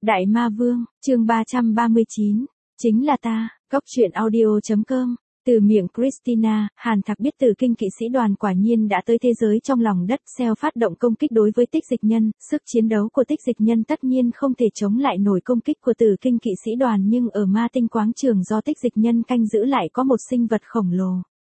Đại Ma Vương, chương 339. Chính là ta, Cóc truyện audio.com. Từ miệng Christina, Hàn Thạc biết Tử Kinh kỵ sĩ đoàn quả nhiên đã tới thế giới trong lòng đất. Xeo phát động công kích đối với Tích Dịch Nhân, sức chiến đấu của Tích Dịch Nhân tất nhiên không thể chống lại nổi công kích của Tử Kinh kỵ sĩ đoàn, nhưng ở Ma Tinh quáng trường do Tích Dịch Nhân canh giữ lại có một sinh vật khổng lồ.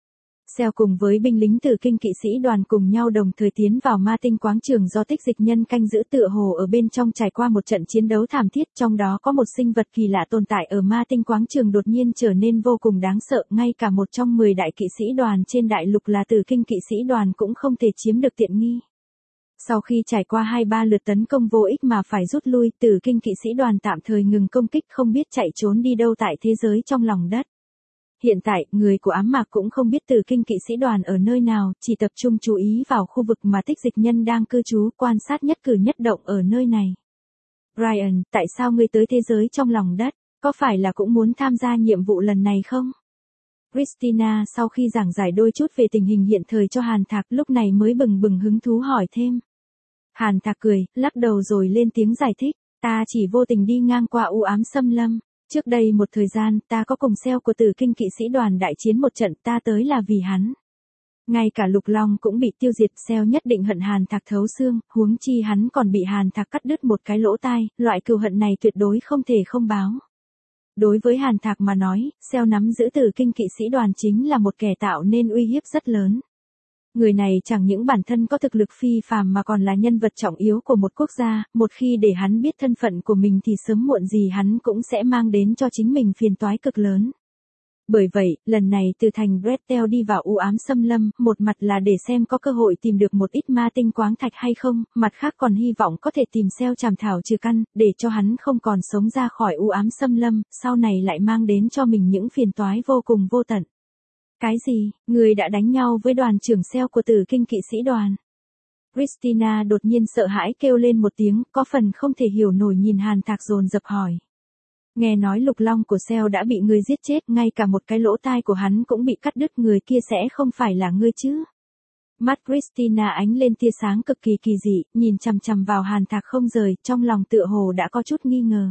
Xeo cùng với binh lính Tử Kinh kỵ sĩ đoàn cùng nhau đồng thời tiến vào Ma Tinh quáng trường do Tích Dịch Nhân canh giữ, tựa hồ ở bên trong trải qua một trận chiến đấu thảm thiết. Trong đó có một sinh vật kỳ lạ tồn tại ở Ma Tinh quáng trường đột nhiên trở nên vô cùng đáng sợ, ngay cả một trong 10 đại kỵ sĩ đoàn trên đại lục là Tử Kinh kỵ sĩ đoàn cũng không thể chiếm được tiện nghi. Sau khi trải qua 2-3 lượt tấn công vô ích mà phải rút lui, Tử Kinh kỵ sĩ đoàn tạm thời ngừng công kích, không biết chạy trốn đi đâu tại thế giới trong lòng đất. Hiện tại, người của ám mạc cũng không biết Tử Kinh kỵ sĩ đoàn ở nơi nào, chỉ tập trung chú ý vào khu vực mà Tích Dịch Nhân đang cư trú, quan sát nhất cử nhất động ở nơi này. Brian, tại sao ngươi tới thế giới trong lòng đất? Có phải là cũng muốn tham gia nhiệm vụ lần này không? Christina sau khi giảng giải đôi chút về tình hình hiện thời cho Hàn Thạc, lúc này mới bừng bừng hứng thú hỏi thêm. Hàn Thạc cười, lắc đầu rồi lên tiếng giải thích. Ta chỉ vô tình đi ngang qua u ám xâm lâm. Trước đây một thời gian, ta có cùng Xeo của Tử Kinh kỵ sĩ đoàn đại chiến một trận, ta tới là vì hắn. Ngay cả Lục Long cũng bị tiêu diệt, Xeo nhất định hận Hàn Thạc thấu xương, huống chi hắn còn bị Hàn Thạc cắt đứt một cái lỗ tai, loại cừu hận này tuyệt đối không thể không báo. Đối với Hàn Thạc mà nói, Xeo nắm giữ Tử Kinh kỵ sĩ đoàn chính là một kẻ tạo nên uy hiếp rất lớn. Người này chẳng những bản thân có thực lực phi phàm mà còn là nhân vật trọng yếu của một quốc gia, một khi để hắn biết thân phận của mình thì sớm muộn gì hắn cũng sẽ mang đến cho chính mình phiền toái cực lớn. Bởi vậy, lần này từ thành Bretel đi vào u ám xâm lâm, một mặt là để xem có cơ hội tìm được một ít ma tinh quáng thạch hay không, mặt khác còn hy vọng có thể tìm Xeo Trảm Thảo trừ căn, để cho hắn không còn sống ra khỏi u ám xâm lâm, sau này lại mang đến cho mình những phiền toái vô cùng vô tận. Cái gì, người đã đánh nhau với đoàn trưởng Xeo của Tử Kinh kỵ sĩ đoàn? Christina đột nhiên sợ hãi kêu lên một tiếng, có phần không thể hiểu nổi nhìn Hàn Thạc dồn dập hỏi. Nghe nói Lục Long của Xeo đã bị người giết chết, ngay cả một cái lỗ tai của hắn cũng bị cắt đứt, người kia sẽ không phải là ngươi chứ? Mắt Christina ánh lên tia sáng cực kỳ kỳ dị, nhìn chằm chằm vào Hàn Thạc không rời, trong lòng tựa hồ đã có chút nghi ngờ.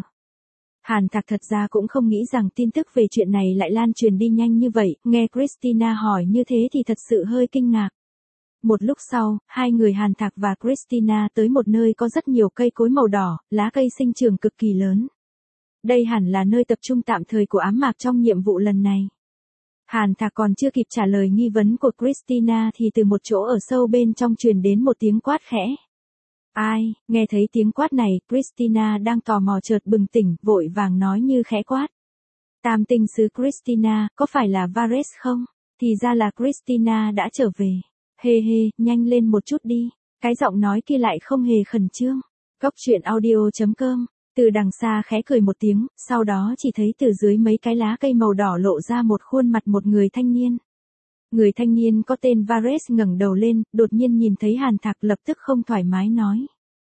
Hàn Thạc thật ra cũng không nghĩ rằng tin tức về chuyện này lại lan truyền đi nhanh như vậy, nghe Christina hỏi như thế thì thật sự hơi kinh ngạc. Một lúc sau, hai người Hàn Thạc và Christina tới một nơi có rất nhiều cây cối màu đỏ, lá cây sinh trưởng cực kỳ lớn. Đây hẳn là nơi tập trung tạm thời của ám mạc trong nhiệm vụ lần này. Hàn Thạc còn chưa kịp trả lời nghi vấn của Christina thì từ một chỗ ở sâu bên trong truyền đến một tiếng quát khẽ. Ai, nghe thấy tiếng quát này, Christina đang tò mò chợt bừng tỉnh, vội vàng nói như khẽ quát. Tam tinh sứ Christina, có phải là Varese không? Thì ra là Christina đã trở về. Hê hê, nhanh lên một chút đi. Cái giọng nói kia lại không hề khẩn trương. Cóc truyện audio.com. Từ đằng xa khẽ cười một tiếng, sau đó chỉ thấy từ dưới mấy cái lá cây màu đỏ lộ ra một khuôn mặt một người thanh niên. Người thanh niên có tên Varese ngẩng đầu lên, đột nhiên nhìn thấy Hàn Thạc lập tức không thoải mái nói.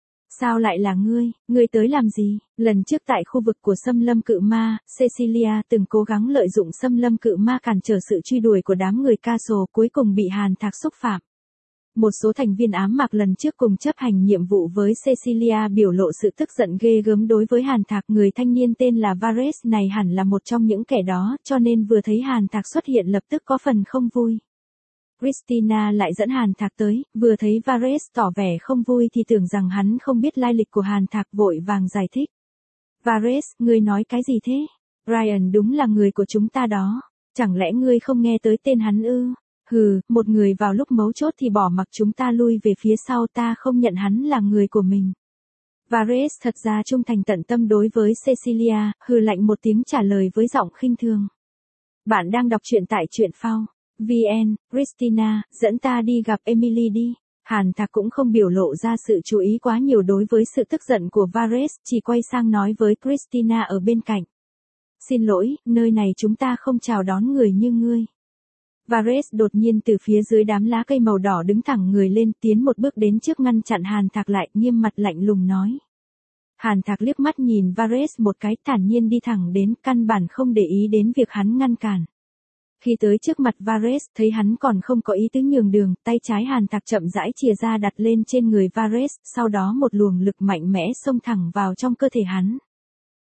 Sao lại là ngươi tới làm gì? Lần trước tại khu vực của xâm lâm cự ma, Cecilia từng cố gắng lợi dụng xâm lâm cự ma cản trở sự truy đuổi của đám người Castle, cuối cùng bị Hàn Thạc xúc phạm. Một số thành viên ám mạc lần trước cùng chấp hành nhiệm vụ với Cecilia biểu lộ sự tức giận ghê gớm đối với Hàn Thạc. Người thanh niên tên là Varese này hẳn là một trong những kẻ đó, cho nên vừa thấy Hàn Thạc xuất hiện lập tức có phần không vui. Christina lại dẫn Hàn Thạc tới, vừa thấy Varese tỏ vẻ không vui thì tưởng rằng hắn không biết lai lịch của Hàn Thạc, vội vàng giải thích. Varese, ngươi nói cái gì thế? Brian đúng là người của chúng ta đó. Chẳng lẽ ngươi không nghe tới tên hắn ư? Hừ, một người vào lúc mấu chốt thì bỏ mặc chúng ta lui về phía sau, ta không nhận hắn là người của mình. Varese thật ra trung thành tận tâm đối với Cecilia, hừ lạnh một tiếng trả lời với giọng khinh thường. Bạn đang đọc truyện tại truyện phao. VN, Christina, dẫn ta đi gặp Emily đi. Hàn Thạc cũng không biểu lộ ra sự chú ý quá nhiều đối với sự tức giận của Varese, chỉ quay sang nói với Christina ở bên cạnh. Xin lỗi, nơi này chúng ta không chào đón người như ngươi. Varese đột nhiên từ phía dưới đám lá cây màu đỏ đứng thẳng người lên, tiến một bước đến trước ngăn chặn Hàn Thạc lại, nghiêm mặt lạnh lùng nói. Hàn Thạc liếc mắt nhìn Varese một cái, thản nhiên đi thẳng đến, căn bản không để ý đến việc hắn ngăn cản. Khi tới trước mặt Varese, thấy hắn còn không có ý tứ nhường đường, tay trái Hàn Thạc chậm rãi chìa ra đặt lên trên người Varese, sau đó một luồng lực mạnh mẽ xông thẳng vào trong cơ thể hắn.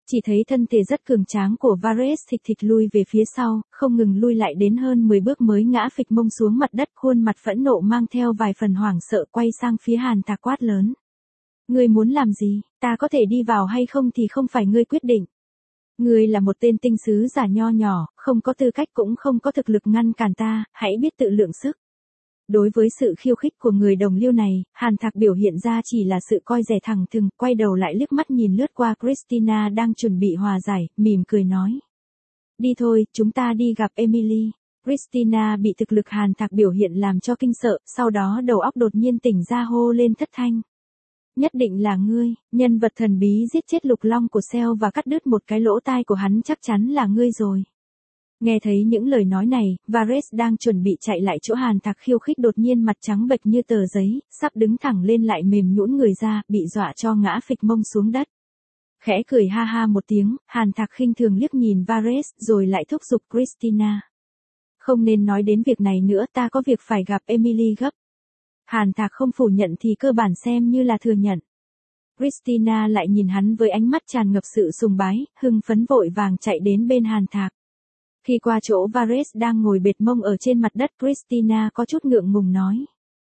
Chỉ thấy thân thể rất cường tráng của Varys thịch thịch lui về phía sau, không ngừng lui lại đến hơn 10 bước mới ngã phịch mông xuống mặt đất, khuôn mặt phẫn nộ mang theo vài phần hoảng sợ quay sang phía Hàn Thạc quát lớn. Ngươi muốn làm gì, ta có thể đi vào hay không thì không phải ngươi quyết định. Ngươi là một tên tinh sứ giả nho nhỏ, không có tư cách cũng không có thực lực ngăn cản ta, hãy biết tự lượng sức. Đối với sự khiêu khích của người đồng liêu này, Hàn Thạc biểu hiện ra chỉ là sự coi rẻ thẳng thừng, quay đầu lại liếc mắt nhìn lướt qua Christina đang chuẩn bị hòa giải, mỉm cười nói. Đi thôi, chúng ta đi gặp Emily. Christina bị thực lực Hàn Thạc biểu hiện làm cho kinh sợ, sau đó đầu óc đột nhiên tỉnh ra hô lên thất thanh. Nhất định là ngươi, nhân vật thần bí giết chết Lục Long của Seo và cắt đứt một cái lỗ tai của hắn, chắc chắn là ngươi rồi. Nghe thấy những lời nói này, Varys đang chuẩn bị chạy lại chỗ Hàn Thạc khiêu khích đột nhiên mặt trắng bệch như tờ giấy, sắp đứng thẳng lên lại mềm nhũn người ra, bị dọa cho ngã phịch mông xuống đất. Khẽ cười ha ha một tiếng, Hàn Thạc khinh thường liếc nhìn Varys rồi lại thúc giục Christina. Không nên nói đến việc này nữa, ta có việc phải gặp Emily gấp. Hàn Thạc không phủ nhận thì cơ bản xem như là thừa nhận. Christina lại nhìn hắn với ánh mắt tràn ngập sự sùng bái, hưng phấn vội vàng chạy đến bên Hàn Thạc. Khi qua chỗ Varys đang ngồi bệt mông ở trên mặt đất, Christina có chút ngượng ngùng nói.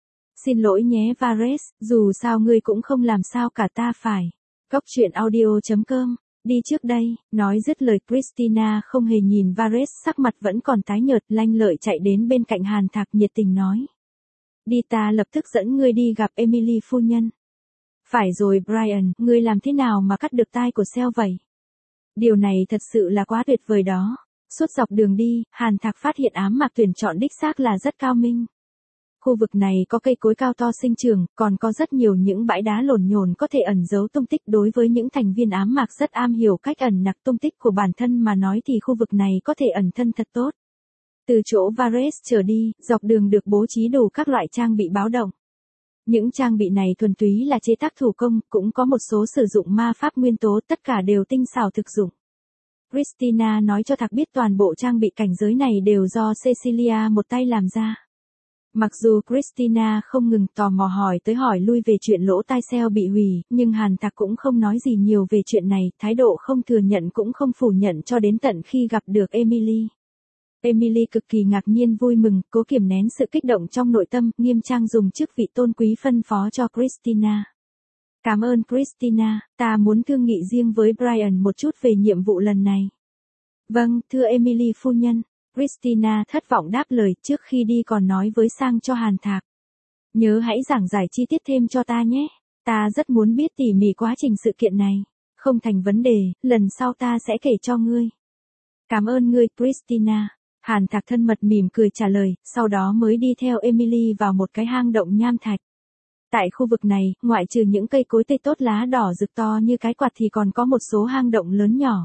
Xin lỗi nhé Varys, dù sao ngươi cũng không làm sao cả, ta phải. Cóc truyện audio.com, đi trước đây, nói dứt lời Christina không hề nhìn Varys, sắc mặt vẫn còn tái nhợt, lanh lợi chạy đến bên cạnh Hàn Thạc nhiệt tình nói. Đi, ta lập tức dẫn ngươi đi gặp Emily phu nhân. Phải rồi Brian, ngươi làm thế nào mà cắt được tai của Seo vậy? Điều này thật sự là quá tuyệt vời đó. Suốt dọc đường đi, Hàn Thạc phát hiện ám mạc tuyển chọn đích xác là rất cao minh. Khu vực này có cây cối cao to sinh trưởng, còn có rất nhiều những bãi đá lổn nhổn có thể ẩn giấu tung tích. Đối với những thành viên ám mạc rất am hiểu cách ẩn nặc tung tích của bản thân mà nói thì khu vực này có thể ẩn thân thật tốt. Từ chỗ Varys trở đi, dọc đường được bố trí đủ các loại trang bị báo động. Những trang bị này thuần túy là chế tác thủ công, cũng có một số sử dụng ma pháp nguyên tố, tất cả đều tinh xảo thực dụng. Christina nói cho Thạc biết toàn bộ trang bị cảnh giới này đều do Cecilia một tay làm ra. Mặc dù Christina không ngừng tò mò hỏi tới hỏi lui về chuyện lỗ tai Seo bị hủy, nhưng Hàn Thạc cũng không nói gì nhiều về chuyện này, thái độ không thừa nhận cũng không phủ nhận cho đến tận khi gặp được Emily. Emily cực kỳ ngạc nhiên vui mừng, cố kiềm nén sự kích động trong nội tâm, nghiêm trang dùng chức vị tôn quý phân phó cho Christina. Cảm ơn Christina, ta muốn thương nghị riêng với Brian một chút về nhiệm vụ lần này. Vâng, thưa Emily phu nhân. Christina thất vọng đáp lời, trước khi đi còn nói với sang cho Hàn Thạc. Nhớ hãy giảng giải chi tiết thêm cho ta nhé. Ta rất muốn biết tỉ mỉ quá trình sự kiện này. Không thành vấn đề, lần sau ta sẽ kể cho ngươi. Cảm ơn ngươi Christina. Hàn Thạc thân mật mỉm cười trả lời, sau đó mới đi theo Emily vào một cái hang động nham thạch. Tại khu vực này, ngoại trừ những cây cối tây tốt lá đỏ rực to như cái quạt thì còn có một số hang động lớn nhỏ.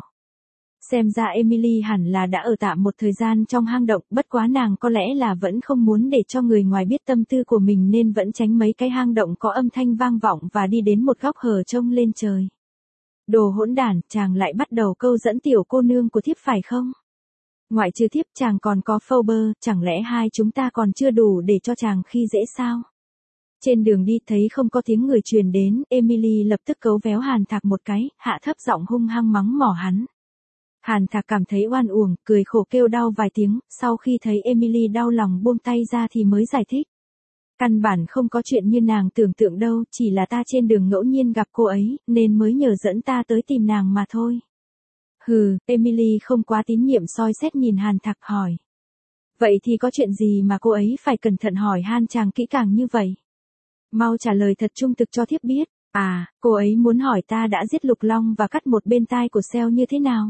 Xem ra Emily hẳn là đã ở tạm một thời gian trong hang động, bất quá nàng có lẽ là vẫn không muốn để cho người ngoài biết tâm tư của mình nên vẫn tránh mấy cái hang động có âm thanh vang vọng và đi đến một góc hở trông lên trời. Đồ hỗn đản, chàng lại bắt đầu câu dẫn tiểu cô nương của thiếp phải không? Ngoại trừ thiếp chàng còn có Phoebe, chẳng lẽ hai chúng ta còn chưa đủ để cho chàng khi dễ sao? Trên đường đi thấy không có tiếng người truyền đến, Emily lập tức cấu véo Hàn Thạc một cái, hạ thấp giọng hung hăng mắng mỏ hắn. Hàn Thạc cảm thấy oan uổng, cười khổ kêu đau vài tiếng, sau khi thấy Emily đau lòng buông tay ra thì mới giải thích. Căn bản không có chuyện như nàng tưởng tượng đâu, chỉ là ta trên đường ngẫu nhiên gặp cô ấy, nên mới nhờ dẫn ta tới tìm nàng mà thôi. Hừ, Emily không quá tín nhiệm soi xét nhìn Hàn Thạc hỏi. Vậy thì có chuyện gì mà cô ấy phải cẩn thận hỏi han chàng kỹ càng như vậy? Mau trả lời thật trung thực cho thiếp biết. À, cô ấy muốn hỏi ta đã giết Lục Long và cắt một bên tai của Seo như thế nào?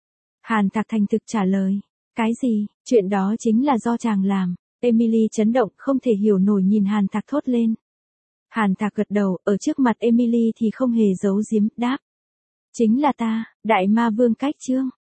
Hàn Thạc thành thực trả lời. Cái gì, chuyện đó chính là do chàng làm. Emily chấn động, không thể hiểu nổi nhìn Hàn Thạc thốt lên. Hàn Thạc gật đầu, ở trước mặt Emily thì không hề giấu giếm, đáp. Chính là ta, Đại Ma Vương Cách Chương.